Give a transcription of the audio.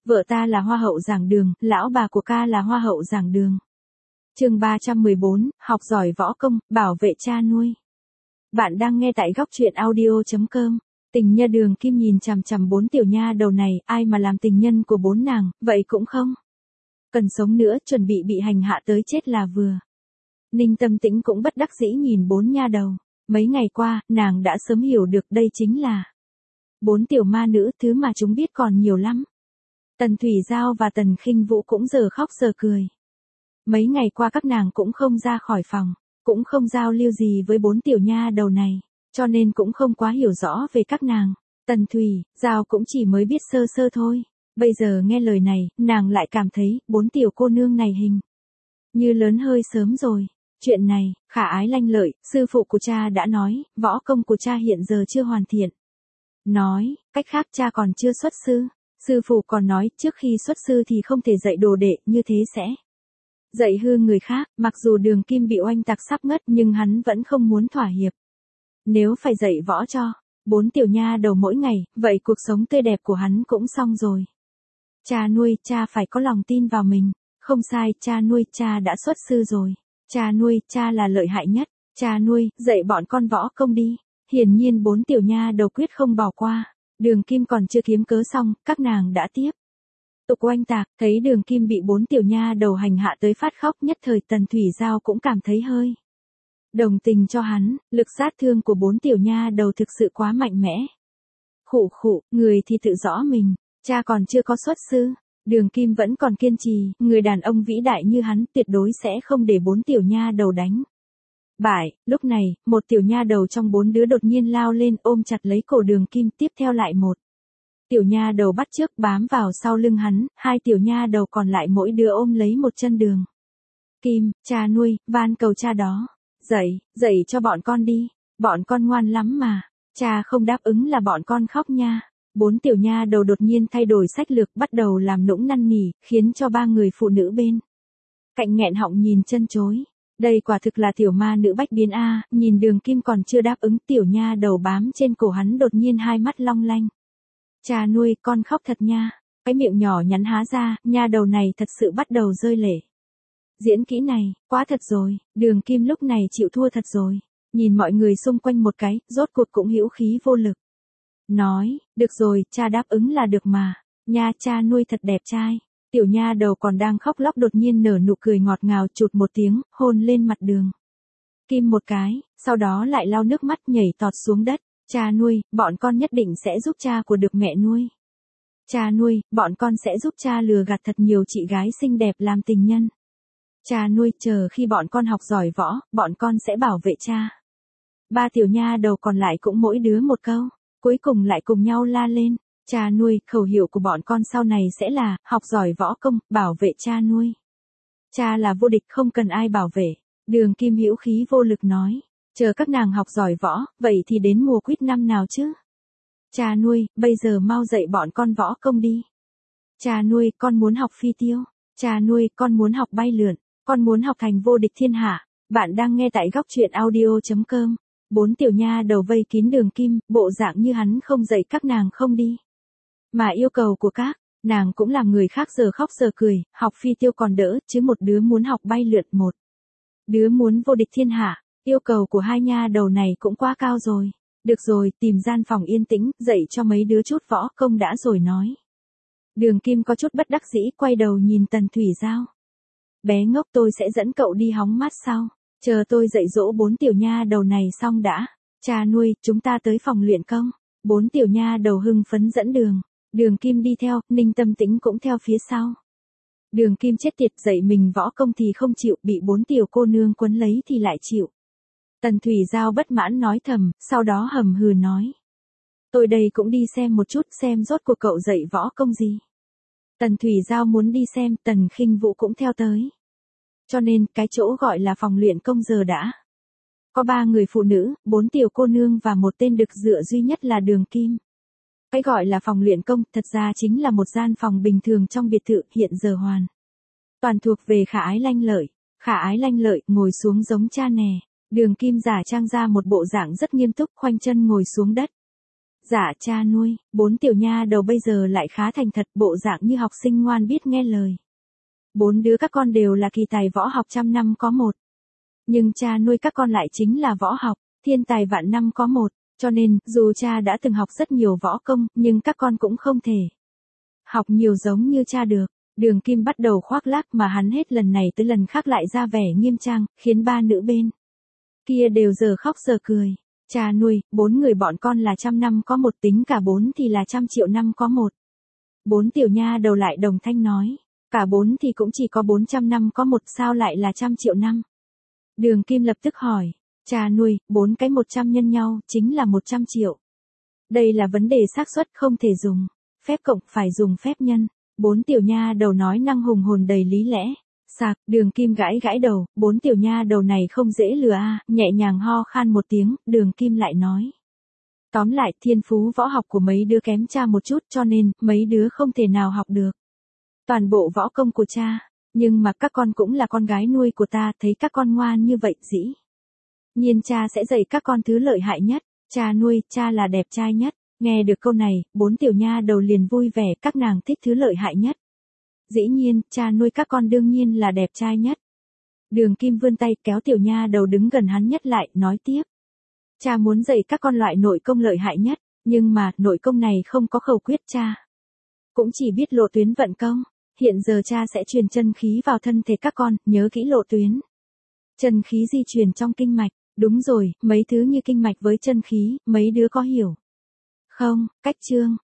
Vợ ta là hoa hậu giảng đường, lão bà của ca là hoa hậu giảng đường. Chương 314, học giỏi võ công, bảo vệ cha nuôi. Bạn đang nghe tại góc truyện audio.com. Tình nhân Đường Kim nhìn chằm chằm 4 tiểu nha đầu này, ai mà làm tình nhân của 4 nàng, vậy cũng không cần sống nữa, chuẩn bị hành hạ tới chết là vừa. Ninh Tâm Tĩnh cũng bất đắc dĩ nhìn 4 nha đầu. Mấy ngày qua, nàng đã sớm hiểu được đây chính là 4 tiểu ma nữ, thứ mà chúng biết còn nhiều lắm. Tần Thủy Giao và Tần Khinh Vũ cũng giờ khóc giờ cười. Mấy ngày qua các nàng cũng không ra khỏi phòng, cũng không giao lưu gì với 4 tiểu nha đầu này, cho nên cũng không quá hiểu rõ về các nàng. Tần Thủy Giao cũng chỉ mới biết sơ sơ thôi. Bây giờ nghe lời này, nàng lại cảm thấy 4 tiểu cô nương này hình như lớn hơi sớm rồi. Chuyện này, Khả Ái lanh lợi, sư phụ của cha đã nói, võ công của cha hiện giờ chưa hoàn thiện. Nói, cách khác cha còn chưa xuất sư. Sư phụ còn nói, trước khi xuất sư thì không thể dạy đồ đệ, như thế sẽ dạy hư người khác. Mặc dù Đường Kim bị oanh tạc sắp ngất nhưng hắn vẫn không muốn thỏa hiệp. Nếu phải dạy võ cho 4 tiểu nha đầu mỗi ngày, vậy cuộc sống tươi đẹp của hắn cũng xong rồi. Cha nuôi, cha phải có lòng tin vào mình. Không sai, cha nuôi, cha đã xuất sư rồi. Cha nuôi, cha là lợi hại nhất. Cha nuôi, dạy bọn con võ công đi. Hiển nhiên 4 tiểu nha đầu quyết không bỏ qua. Đường Kim còn chưa kiếm cớ xong, các nàng đã tiếp tục oanh tạc. Thấy Đường Kim bị 4 tiểu nha đầu hành hạ tới phát khóc, nhất thời Tần Thủy Giao cũng cảm thấy hơi đồng tình cho hắn. Lực sát thương của 4 tiểu nha đầu thực sự quá mạnh mẽ. Khụ khụ, người thì tự rõ mình, cha còn chưa có xuất sư. Đường Kim vẫn còn kiên trì, người đàn ông vĩ đại như hắn tuyệt đối sẽ không để 4 tiểu nha đầu đánh bại. Lúc này, một tiểu nha đầu trong 4 đứa đột nhiên lao lên ôm chặt lấy cổ Đường Kim, tiếp theo lại một tiểu nha đầu bắt chước bám vào sau lưng hắn, 2 tiểu nha đầu còn lại mỗi đứa ôm lấy một chân Đường Kim. Cha nuôi, van cầu cha đó, dạy cho bọn con đi, bọn con ngoan lắm mà, cha không đáp ứng là bọn con khóc nha. 4 tiểu nha đầu đột nhiên thay đổi sách lược, bắt đầu làm nũng năn nỉ, khiến cho 3 người phụ nữ bên cạnh nghẹn họng nhìn chân chối. Đây quả thực là tiểu ma nữ bách biến a. Nhìn Đường Kim còn chưa đáp ứng, tiểu nha đầu bám trên cổ hắn đột nhiên hai mắt long lanh. Cha nuôi, con khóc thật nha. Cái miệng nhỏ nhắn há ra, nha đầu này thật sự bắt đầu rơi lệ. Diễn kỹ này, quá thật rồi. Đường Kim lúc này chịu thua thật rồi. Nhìn mọi người xung quanh một cái, rốt cuộc cũng hữu khí vô lực. Nói, được rồi, cha đáp ứng là được mà. Nha, cha nuôi thật đẹp trai. Tiểu nha đầu còn đang khóc lóc đột nhiên nở nụ cười ngọt ngào, chụt một tiếng, hôn lên mặt Đường Kim một cái, sau đó lại lau nước mắt nhảy tọt xuống đất. Cha nuôi, bọn con nhất định sẽ giúp cha của được mẹ nuôi. Cha nuôi, bọn con sẽ giúp cha lừa gạt thật nhiều chị gái xinh đẹp làm tình nhân. Cha nuôi, chờ khi bọn con học giỏi võ, bọn con sẽ bảo vệ cha. 3 tiểu nha đầu còn lại cũng mỗi đứa một câu. Cuối cùng lại cùng nhau la lên. Cha nuôi, khẩu hiệu của bọn con sau này sẽ là, học giỏi võ công, bảo vệ cha nuôi. Cha là vô địch, không cần ai bảo vệ. Đường Kim hữu khí vô lực nói. Chờ các nàng học giỏi võ, vậy thì đến mùa quýt năm nào chứ? Cha nuôi, bây giờ mau dạy bọn con võ công đi. Cha nuôi, con muốn học phi tiêu. Cha nuôi, con muốn học bay lượn. Con muốn học thành vô địch thiên hạ. Bạn đang nghe tại góc truyện audio.com. 4 tiểu nha đầu vây kín Đường Kim, bộ dạng như hắn không dạy các nàng không đi. Mà yêu cầu của các nàng cũng làm người khác giờ khóc giờ cười, học phi tiêu còn đỡ, chứ một đứa muốn học bay lượn, một đứa muốn vô địch thiên hạ. Yêu cầu của 2 nha đầu này cũng quá cao rồi. Được rồi, tìm gian phòng yên tĩnh, dạy cho mấy đứa chút võ công đã rồi nói. Đường Kim có chút bất đắc dĩ, quay đầu nhìn Tần Thủy Giao. Bé ngốc, tôi sẽ dẫn cậu đi hóng mát sau. Chờ tôi dạy dỗ 4 tiểu nha đầu này xong đã. Cha nuôi, chúng ta tới phòng luyện công. 4 tiểu nha đầu hưng phấn dẫn đường. Đường Kim đi theo, Ninh Tâm Tĩnh cũng theo phía sau. Đường Kim chết tiệt, dạy mình võ công thì không chịu, bị 4 tiểu cô nương quấn lấy thì lại chịu. Tần Thủy Giao bất mãn nói thầm, sau đó hầm hừ nói. Tôi đây cũng đi xem một chút, xem rốt cuộc cậu dạy võ công gì. Tần Thủy Giao muốn đi xem, Tần Khinh Vũ cũng theo tới. Cho nên, cái chỗ gọi là phòng luyện công giờ đã có 3 người phụ nữ, 4 tiểu cô nương và một tên đực dựa duy nhất là Đường Kim. Cái gọi là phòng luyện công, thật ra chính là một gian phòng bình thường trong biệt thự, hiện giờ hoàn toàn thuộc về Khả Ái lanh lợi. Khả Ái lanh lợi ngồi xuống giống cha nè. Đường Kim giả trang ra một bộ dạng rất nghiêm túc, khoanh chân ngồi xuống đất. Dạ cha nuôi, 4 tiểu nha đầu bây giờ lại khá thành thật, bộ dạng như học sinh ngoan biết nghe lời. 4 đứa các con đều là kỳ tài võ học trăm năm có một. Nhưng cha nuôi các con lại chính là võ học, thiên tài vạn năm có một, cho nên, dù cha đã từng học rất nhiều võ công, nhưng các con cũng không thể học nhiều giống như cha được. Đường Kim bắt đầu khoác lác mà hắn hết lần này tới lần khác lại ra vẻ nghiêm trang, khiến ba nữ bên kia đều giờ khóc giờ cười. Cha nuôi, 4 người bọn con là trăm năm có một, tính cả 4 thì là 100 triệu năm có một. 4 tiểu nha đầu lại đồng thanh nói, cả 4 thì cũng chỉ có 400 năm có một, sao lại là 100 triệu năm? Đường Kim lập tức hỏi, cha nuôi, 4 cái 100 nhân nhau, chính là 100 triệu. Đây là vấn đề xác suất, không thể dùng phép cộng, phải dùng phép nhân. 4 tiểu nha đầu nói năng hùng hồn đầy lý lẽ. Sạc, Đường Kim gãi gãi đầu, 4 tiểu nha đầu này không dễ lừa a, nhẹ nhàng ho khan một tiếng, Đường Kim lại nói. Tóm lại, thiên phú võ học của mấy đứa kém cha một chút, cho nên, mấy đứa không thể nào học được toàn bộ võ công của cha. Nhưng mà các con cũng là con gái nuôi của ta, thấy các con ngoan như vậy dĩ nhiên cha sẽ dạy các con thứ lợi hại nhất. Cha nuôi, cha là đẹp trai nhất. Nghe được câu này, 4 tiểu nha đầu liền vui vẻ, các nàng thích thứ lợi hại nhất. Dĩ nhiên, cha nuôi các con đương nhiên là đẹp trai nhất. Đường Kim vươn tay kéo tiểu nha đầu đứng gần hắn nhất lại, nói tiếp. Cha muốn dạy các con loại nội công lợi hại nhất, nhưng mà, nội công này không có khẩu quyết cha. Cũng chỉ biết lộ tuyến vận công. Hiện giờ cha sẽ truyền chân khí vào thân thể các con, nhớ kỹ lộ tuyến. Chân khí di truyền trong kinh mạch, đúng rồi, mấy thứ như kinh mạch với chân khí, mấy đứa có hiểu không? Cách chương